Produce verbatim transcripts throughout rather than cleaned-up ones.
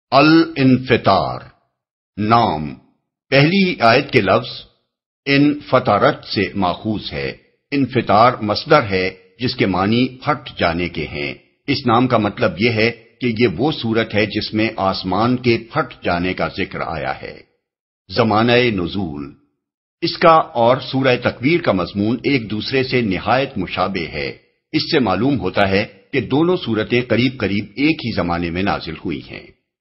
الانفطار نام پہلی آیت کے لفظ انفطرت سے ماخوذ ہے۔ انفطار مصدر ہے جس کے معنی پھٹ جانے کے ہیں۔ اس نام کا مطلب یہ ہے کہ یہ وہ صورت ہے جس میں آسمان کے پھٹ جانے کا ذکر آیا ہے۔ زمانہ نزول اس کا اور سورہ تکویر کا مضمون ایک دوسرے سے نہایت مشابہ ہے۔ اس سے معلوم ہوتا ہے کہ دونوں صورتیں قریب قریب ایک ہی زمانے میں نازل ہوئی ہیں۔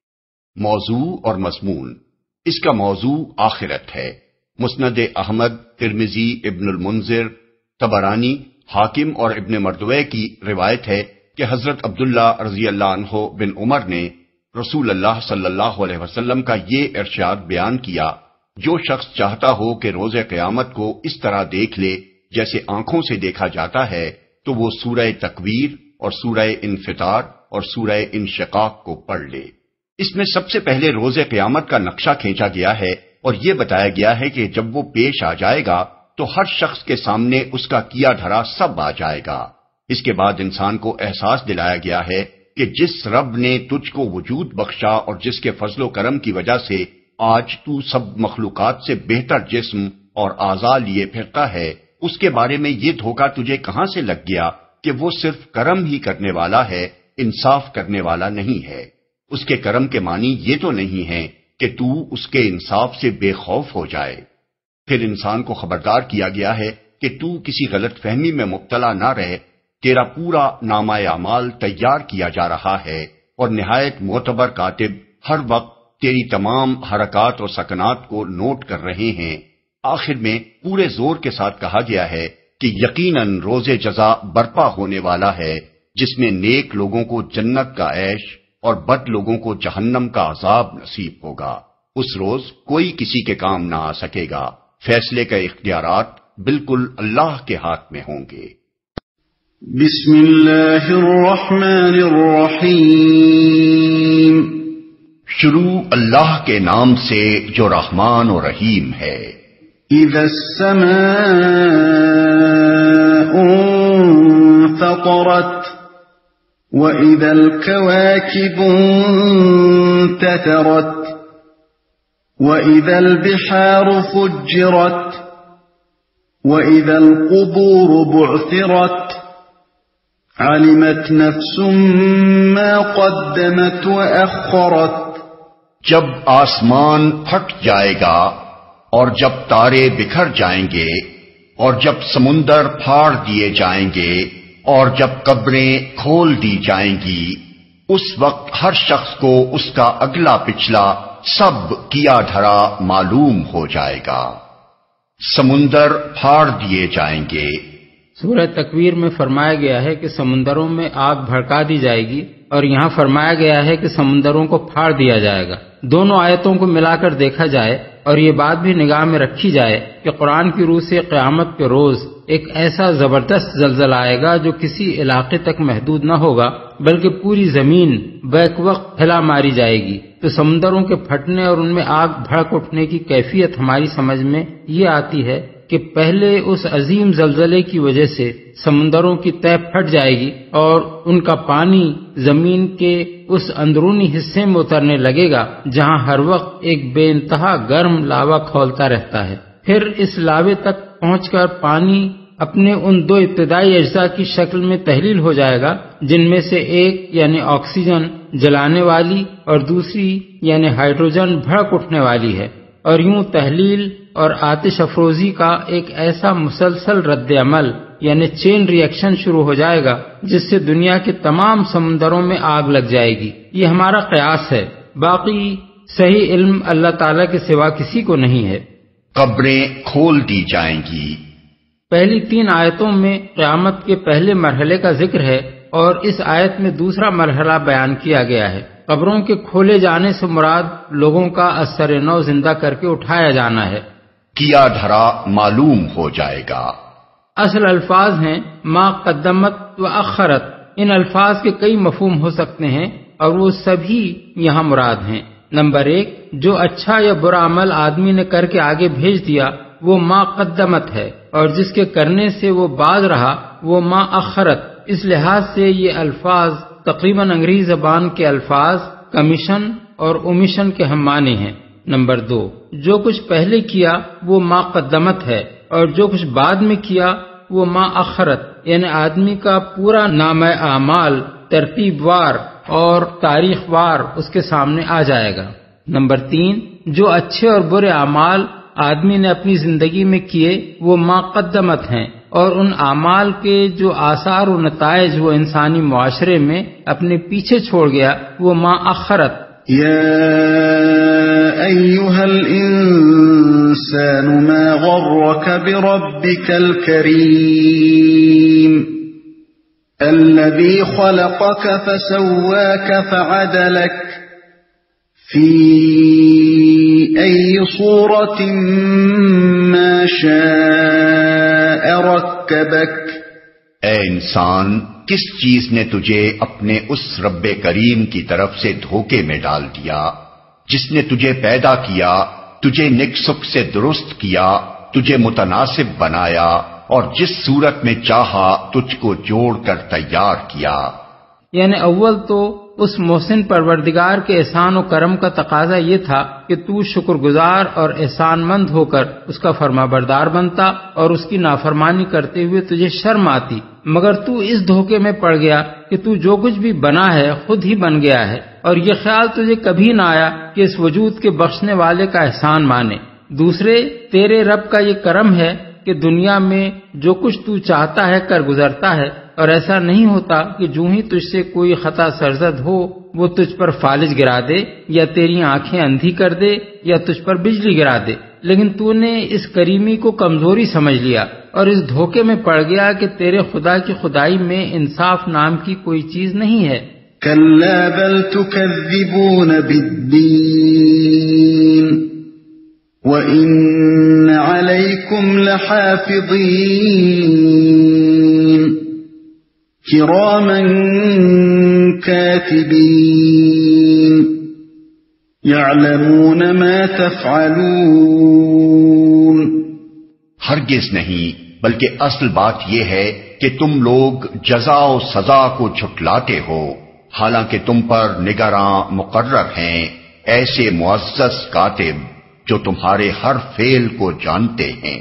موضوع اور مضمون اس کا موضوع آخرت ہے۔ مسند احمد، ترمذی، ابن المنذر، طبرانی، حاکم اور ابن مردویہ کی روایت ہے کہ حضرت عبداللہ رضی اللہ عنہ بن عمر نے رسول اللہ صلی اللہ علیہ وسلم کا یہ ارشاد بیان کیا، جو شخص چاہتا ہو کہ روز قیامت کو اس طرح دیکھ لے جیسے آنکھوں سے دیکھا جاتا ہے تو وہ سورہ تکویر اور سورہ انفطار اور سورہ انشقاق کو پڑھ لے۔ اس میں سب سے پہلے روز قیامت کا نقشہ کھینچا گیا ہے اور یہ بتایا گیا ہے کہ جب وہ پیش آ جائے گا تو ہر شخص کے سامنے اس کا کیا دھرا سب آ جائے گا۔ اس کے بعد انسان کو احساس دلایا گیا ہے کہ جس رب نے تجھ کو وجود بخشا اور جس کے فضل و کرم کی وجہ سے آج تو سب مخلوقات سے بہتر جسم اور اعضاء لیے پھرتا ہے، اس کے بارے میں یہ دھوکہ تجھے کہاں سے لگ گیا کہ وہ صرف کرم ہی کرنے والا ہے، انصاف کرنے والا نہیں ہے۔ اس کے کرم کے معنی یہ تو نہیں ہے کہ تو اس کے انصاف سے بے خوف ہو جائے۔ پھر انسان کو خبردار کیا گیا ہے کہ تو کسی غلط فہمی میں مبتلا نہ رہے، تیرا پورا نامہ اعمال تیار کیا جا رہا ہے اور نہایت معتبر کاتب ہر وقت تیری تمام حرکات اور سکنات کو نوٹ کر رہے ہیں۔ آخر میں پورے زور کے ساتھ کہا گیا ہے کہ یقیناً روز جزا برپا ہونے والا ہے، جس میں نیک لوگوں کو جنت کا عیش اور بد لوگوں کو جہنم کا عذاب نصیب ہوگا۔ اس روز کوئی کسی کے کام نہ آ سکے گا، فیصلے کے اختیارات بالکل اللہ کے ہاتھ میں ہوں گے۔ بسم اللہ الرحمن الرحیم شروع اللہ کے نام سے جو رحمان و رحیم ہے۔ اذا السماء انفطرت وَإِذَا الْكَوَاكِبُ انتَثَرَتْ وَإِذَا الْبِحَارُ فُجِّرَتْ وَإِذَا الْقُبُورُ بُعْثِرَتْ عَلِمَتْ نَفْسٌ مَّا قَدَّمَتْ وَأَخَّرَتْ جب آسمان پھٹ جائے گا اور جب تارے بکھر جائیں گے اور جب سمندر پھاڑ دیے جائیں گے اور جب قبریں کھول دی جائیں گی، اس وقت ہر شخص کو اس کا اگلا پچھلا سب کیا دھرا معلوم ہو جائے گا۔ سمندر پھاڑ دیے جائیں گے۔ سورہ تکویر میں فرمایا گیا ہے کہ سمندروں میں آگ بھڑکا دی جائے گی، اور یہاں فرمایا گیا ہے کہ سمندروں کو پھاڑ دیا جائے گا۔ دونوں آیتوں کو ملا کر دیکھا جائے اور یہ بات بھی نگاہ میں رکھی جائے کہ قرآن کی روح سے قیامت کے روز ایک ایسا زبردست زلزلہ آئے گا جو کسی علاقے تک محدود نہ ہوگا بلکہ پوری زمین بیک وقت پھیلا ماری جائے گی۔ تو سمندروں کے پھٹنے اور ان میں آگ بھڑک اٹھنے کی کیفیت ہماری سمجھ میں یہ آتی ہے کہ پہلے اس عظیم زلزلے کی وجہ سے سمندروں کی تہہ پھٹ جائے گی اور ان کا پانی زمین کے اس اندرونی حصے میں اترنے لگے گا جہاں ہر وقت ایک بے انتہا گرم لاوا کھولتا رہتا ہے۔ پھر اس لاوے تک پہنچ کر پانی اپنے ان دو ابتدائی اجزاء کی شکل میں تحلیل ہو جائے گا، جن میں سے ایک یعنی آکسیجن جلانے والی اور دوسری یعنی ہائیڈروجن بھڑک اٹھنے والی ہے، اور یوں تحلیل اور آتش افروزی کا ایک ایسا مسلسل رد عمل یعنی چین ریئیکشن شروع ہو جائے گا جس سے دنیا کے تمام سمندروں میں آگ لگ جائے گی۔ یہ ہمارا قیاس ہے، باقی صحیح علم اللہ تعالیٰ کے سوا کسی کو نہیں ہے۔ قبریں کھول دی جائیں گی۔ پہلی تین آیتوں میں قیامت کے پہلے مرحلے کا ذکر ہے اور اس آیت میں دوسرا مرحلہ بیان کیا گیا ہے۔ قبروں کے کھولے جانے سے مراد لوگوں کا اثر نو زندہ کر کے اٹھایا جانا ہے۔ کیا دھرا معلوم ہو جائے گا۔ اصل الفاظ ہیں ما قدمت و اخرت۔ ان الفاظ کے کئی مفہوم ہو سکتے ہیں اور وہ سبھی یہاں مراد ہیں۔ نمبر ایک، جو اچھا یا برا عمل آدمی نے کر کے آگے بھیج دیا وہ ما قدمت ہے، اور جس کے کرنے سے وہ باز رہا وہ ما اخرت۔ اس لحاظ سے یہ الفاظ تقریباً انگریزی زبان کے الفاظ کمیشن اور اومیشن کے ہم معنی ہیں۔ نمبر دو، جو کچھ پہلے کیا وہ ما قدمت ہے، اور جو کچھ بعد میں کیا وہ ما اخرت، یعنی آدمی کا پورا نامہ اعمال ترتیب وار اور تاریخ وار اس کے سامنے آ جائے گا۔ نمبر تین، جو اچھے اور برے اعمال آدمی نے اپنی زندگی میں کیے وہ ما قدمت ہیں، اور ان اعمال کے جو آثار و نتائج وہ انسانی معاشرے میں اپنے پیچھے چھوڑ گیا وہ ما اخرت۔ یا ایھا الانسان ما غرک بربک الکریم الذی خلقک فسواک فعدلک فی ای صورت ما شاء رکبک۔ اے انسان، کس چیز نے تجھے اپنے اس رب کریم کی طرف سے دھوکے میں ڈال دیا جس نے تجھے پیدا کیا، تجھے نک سک سے درست کیا، تجھے متناسب بنایا اور جس صورت میں چاہا تجھ کو جوڑ کر تیار کیا۔ یعنی اول تو اس محسن پروردگار کے احسان و کرم کا تقاضا یہ تھا کہ تو شکر گزار اور احسان مند ہو کر اس کا فرما بردار بنتا اور اس کی نافرمانی کرتے ہوئے تجھے شرم آتی، مگر تو اس دھوکے میں پڑ گیا کہ تو جو کچھ بھی بنا ہے خود ہی بن گیا ہے، اور یہ خیال تجھے کبھی نہ آیا کہ اس وجود کے بخشنے والے کا احسان مانے۔ دوسرے، تیرے رب کا یہ کرم ہے کہ دنیا میں جو کچھ تو چاہتا ہے کر گزرتا ہے، اور ایسا نہیں ہوتا کہ جو ہی تجھ سے کوئی خطا سرزد ہو وہ تجھ پر فالج گرا دے یا تیری آنکھیں اندھی کر دے یا تجھ پر بجلی گرا دے، لیکن تو نے اس کریمی کو کمزوری سمجھ لیا اور اس دھوکے میں پڑ گیا کہ تیرے خدا کی خدائی میں انصاف نام کی کوئی چیز نہیں ہے۔ کلا بل تکذبون بالدین وَإِنَّ عَلَيْكُمْ لَحَافِظِينَ كِرَامًا كَاتِبِينَ يَعْلَمُونَ مَا تَفْعَلُونَ۔ ہرگز نہیں، بلکہ اصل بات یہ ہے کہ تم لوگ جزا و سزا کو جھٹلاتے ہو، حالانکہ تم پر نگراں مقرر ہیں ایسے معزز کاتب جو تمہارے ہر فعل کو جانتے ہیں۔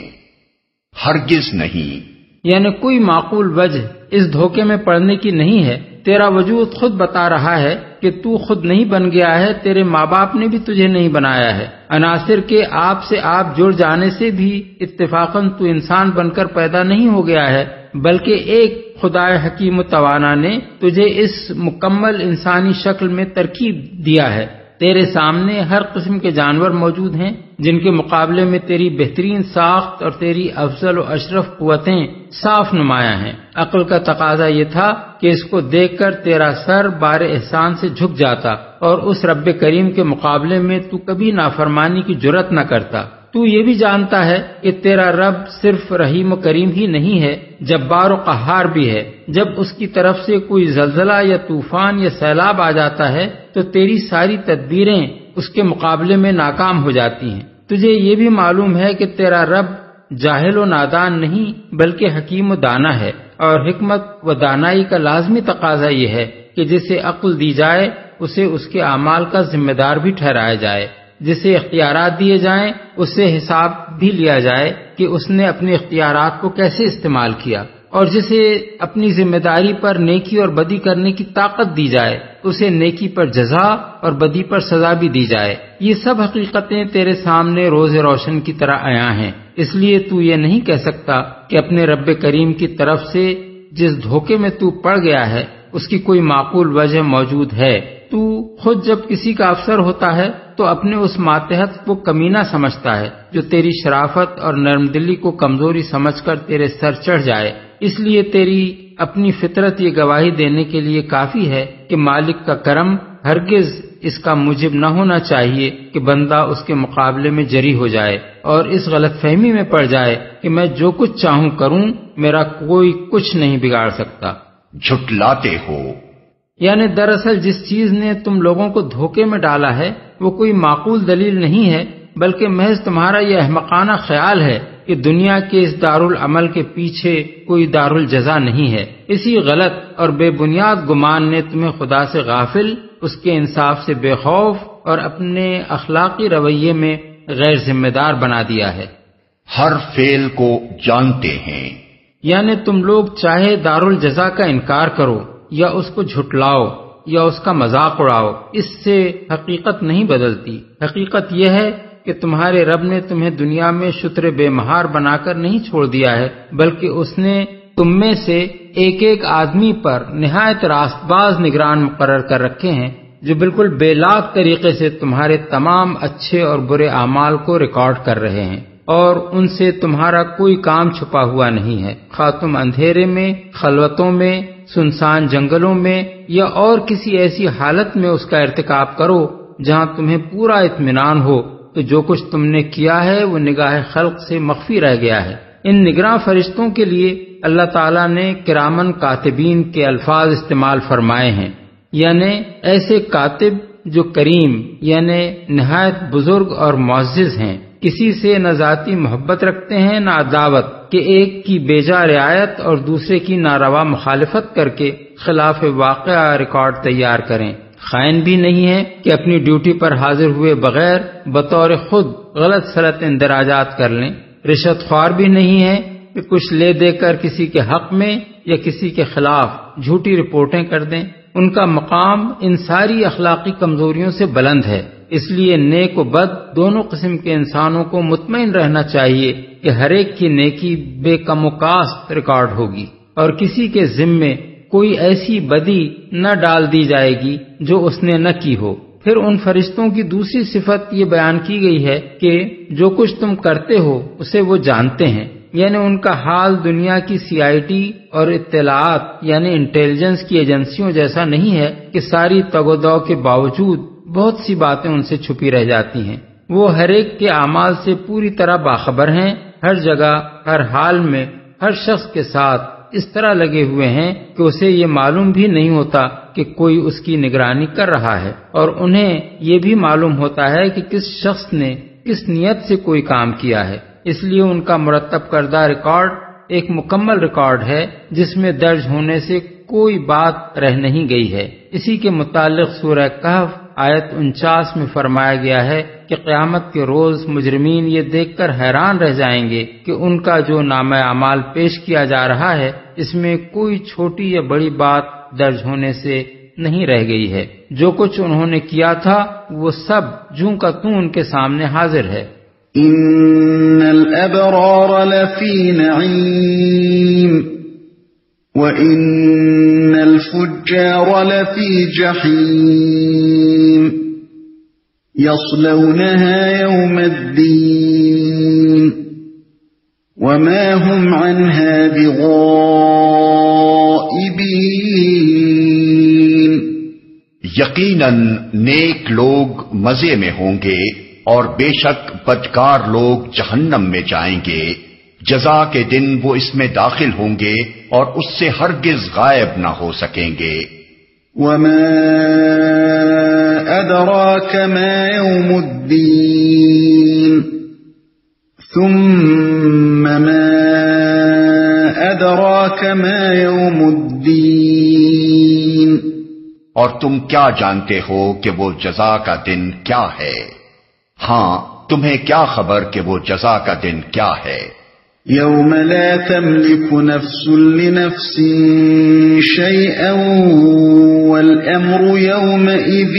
ہرگز نہیں، یعنی کوئی معقول وجہ اس دھوکے میں پڑنے کی نہیں ہے۔ تیرا وجود خود بتا رہا ہے کہ تو خود نہیں بن گیا ہے، تیرے ماں باپ نے بھی تجھے نہیں بنایا ہے، عناصر کے آپ سے آپ جڑ جانے سے بھی اتفاقاً تو انسان بن کر پیدا نہیں ہو گیا ہے، بلکہ ایک خدا حکیم و توانا نے تجھے اس مکمل انسانی شکل میں ترکیب دیا ہے۔ تیرے سامنے ہر قسم کے جانور موجود ہیں جن کے مقابلے میں تیری بہترین ساخت اور تیری افضل و اشرف قوتیں صاف نمایاں ہیں۔ عقل کا تقاضا یہ تھا کہ اس کو دیکھ کر تیرا سر بار احسان سے جھک جاتا اور اس رب کریم کے مقابلے میں تو کبھی نافرمانی کی جرت نہ کرتا۔ تو یہ بھی جانتا ہے کہ تیرا رب صرف رحیم و کریم ہی نہیں ہے، جبار و قہار بھی ہے۔ جب اس کی طرف سے کوئی زلزلہ یا طوفان یا سیلاب آ جاتا ہے تو تیری ساری تدبیریں اس کے مقابلے میں ناکام ہو جاتی ہیں۔ تجھے یہ بھی معلوم ہے کہ تیرا رب جاہل و نادان نہیں بلکہ حکیم و دانا ہے، اور حکمت و دانائی کا لازمی تقاضا یہ ہے کہ جسے عقل دی جائے اسے اس کے اعمال کا ذمہ دار بھی ٹھہرایا جائے، جسے اختیارات دیے جائیں اس سے حساب بھی لیا جائے کہ اس نے اپنے اختیارات کو کیسے استعمال کیا، اور جسے اپنی ذمہ داری پر نیکی اور بدی کرنے کی طاقت دی جائے اسے نیکی پر جزا اور بدی پر سزا بھی دی جائے۔ یہ سب حقیقتیں تیرے سامنے روز روشن کی طرح عیاں ہیں، اس لیے تو یہ نہیں کہہ سکتا کہ اپنے رب کریم کی طرف سے جس دھوکے میں تو پڑ گیا ہے اس کی کوئی معقول وجہ موجود ہے۔ تو خود جب کسی کا افسر ہوتا ہے تو اپنے اس ماتحت کو کمینہ سمجھتا ہے جو تیری شرافت اور نرم دلی کو کمزوری سمجھ کر تیرے سر چڑھ جائے، اس لیے تیری اپنی فطرت یہ گواہی دینے کے لیے کافی ہے کہ مالک کا کرم ہرگز اس کا موجب نہ ہونا چاہیے کہ بندہ اس کے مقابلے میں جری ہو جائے اور اس غلط فہمی میں پڑ جائے کہ میں جو کچھ چاہوں کروں، میرا کوئی کچھ نہیں بگاڑ سکتا۔ جھٹلاتے ہو، یعنی دراصل جس چیز نے تم لوگوں کو دھوکے میں ڈالا ہے وہ کوئی معقول دلیل نہیں ہے، بلکہ محض تمہارا یہ احمقانہ خیال ہے کہ دنیا کے اس دارالعمل کے پیچھے کوئی دارالجزا نہیں ہے۔ اسی غلط اور بے بنیاد گمان نے تمہیں خدا سے غافل، اس کے انصاف سے بے خوف اور اپنے اخلاقی رویے میں غیر ذمہ دار بنا دیا ہے۔ ہر فعل کو جانتے ہیں، یعنی تم لوگ چاہے دارالجزا کا انکار کرو یا اس کو جھٹلاؤ یا اس کا مذاق اڑاؤ، اس سے حقیقت نہیں بدلتی۔ حقیقت یہ ہے کہ تمہارے رب نے تمہیں دنیا میں شتر بے مہار بنا کر نہیں چھوڑ دیا ہے، بلکہ اس نے تم میں سے ایک ایک آدمی پر نہایت راست باز نگران مقرر کر رکھے ہیں، جو بالکل بے لاگ طریقے سے تمہارے تمام اچھے اور برے اعمال کو ریکارڈ کر رہے ہیں، اور ان سے تمہارا کوئی کام چھپا ہوا نہیں ہے، خواہ تم اندھیرے میں، خلوتوں میں، سنسان جنگلوں میں یا اور کسی ایسی حالت میں اس کا ارتکاب کرو جہاں تمہیں پورا اطمینان ہو، تو جو کچھ تم نے کیا ہے وہ نگاہ خلق سے مخفی رہ گیا ہے۔ ان نگراں فرشتوں کے لیے اللہ تعالیٰ نے کرامن کاتبین کے الفاظ استعمال فرمائے ہیں، یعنی ایسے کاتب جو کریم یعنی نہایت بزرگ اور معزز ہیں، کسی سے نہ ذاتی محبت رکھتے ہیں نہ عداوت، کہ ایک کی بیجا رعایت اور دوسرے کی ناروا مخالفت کر کے خلاف واقعہ ریکارڈ تیار کریں۔ خائن بھی نہیں ہے کہ اپنی ڈیوٹی پر حاضر ہوئے بغیر بطور خود غلط سلط اندراجات کر لیں۔ رشوت خوار بھی نہیں ہے کہ کچھ لے دے کر کسی کے حق میں یا کسی کے خلاف جھوٹی رپورٹیں کر دیں۔ ان کا مقام ان ساری اخلاقی کمزوریوں سے بلند ہے، اس لیے نیک و بد دونوں قسم کے انسانوں کو مطمئن رہنا چاہیے کہ ہر ایک کی نیکی بے کم و کاست ریکارڈ ہوگی، اور کسی کے ذمے کوئی ایسی بدی نہ ڈال دی جائے گی جو اس نے نہ کی ہو۔ پھر ان فرشتوں کی دوسری صفت یہ بیان کی گئی ہے کہ جو کچھ تم کرتے ہو اسے وہ جانتے ہیں، یعنی ان کا حال دنیا کی سی آئی ٹی اور اطلاعات یعنی انٹیلیجنس کی ایجنسیوں جیسا نہیں ہے کہ ساری تگ و دو کے باوجود بہت سی باتیں ان سے چھپی رہ جاتی ہیں۔ وہ ہر ایک کے اعمال سے پوری طرح باخبر ہیں، ہر جگہ ہر حال میں ہر شخص کے ساتھ اس طرح لگے ہوئے ہیں کہ اسے یہ معلوم بھی نہیں ہوتا کہ کوئی اس کی نگرانی کر رہا ہے، اور انہیں یہ بھی معلوم ہوتا ہے کہ کس شخص نے کس نیت سے کوئی کام کیا ہے۔ اس لیے ان کا مرتب کردہ ریکارڈ ایک مکمل ریکارڈ ہے جس میں درج ہونے سے کوئی بات رہ نہیں گئی ہے۔ اسی کے متعلق سورہ کہف آیت انچاس میں فرمایا گیا ہے کہ قیامت کے روز مجرمین یہ دیکھ کر حیران رہ جائیں گے کہ ان کا جو نامہ اعمال پیش کیا جا رہا ہے اس میں کوئی چھوٹی یا بڑی بات درج ہونے سے نہیں رہ گئی ہے۔ جو کچھ انہوں نے کیا تھا وہ سب جوں کا توں ان کے سامنے حاضر ہے۔ ان الابرار لفی نعیم وان الفجار لفی جحیم يصلونها يوم الدين وما هم عنها بغائبين۔ یقیناً نیک لوگ مزے میں ہوں گے اور بے شک بدکار لوگ جہنم میں جائیں گے۔ جزا کے دن وہ اس میں داخل ہوں گے اور اس سے ہرگز غائب نہ ہو سکیں گے۔ وما أدراك ما يوم الدين ثم ما أدراك ما يوم الدين۔ اور تم کیا جانتے ہو کہ وہ جزا کا دن کیا ہے؟ ہاں تمہیں کیا خبر کہ وہ جزا کا دن کیا ہے؟ يوم لا تملك نفس لنفس شيئا والأمر يومئذ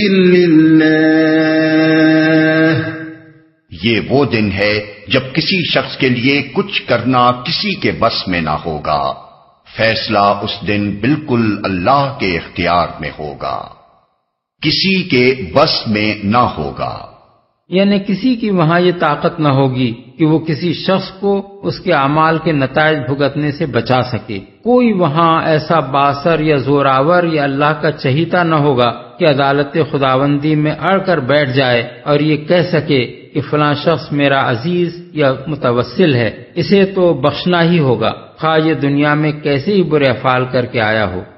لله۔ یہ وہ دن ہے جب کسی شخص کے لیے کچھ کرنا کسی کے بس میں نہ ہوگا، فیصلہ اس دن بالکل اللہ کے اختیار میں ہوگا، کسی کے بس میں نہ ہوگا۔ یعنی کسی کی وہاں یہ طاقت نہ ہوگی کہ وہ کسی شخص کو اس کے اعمال کے نتائج بھگتنے سے بچا سکے۔ کوئی وہاں ایسا باثر یا زوراور یا اللہ کا چہیتا نہ ہوگا کہ عدالت خداوندی میں اڑ کر بیٹھ جائے اور یہ کہہ سکے کہ فلاں شخص میرا عزیز یا متوسل ہے، اسے تو بخشنا ہی ہوگا، خواہ یہ دنیا میں کیسے ہی برے افعال کر کے آیا ہو۔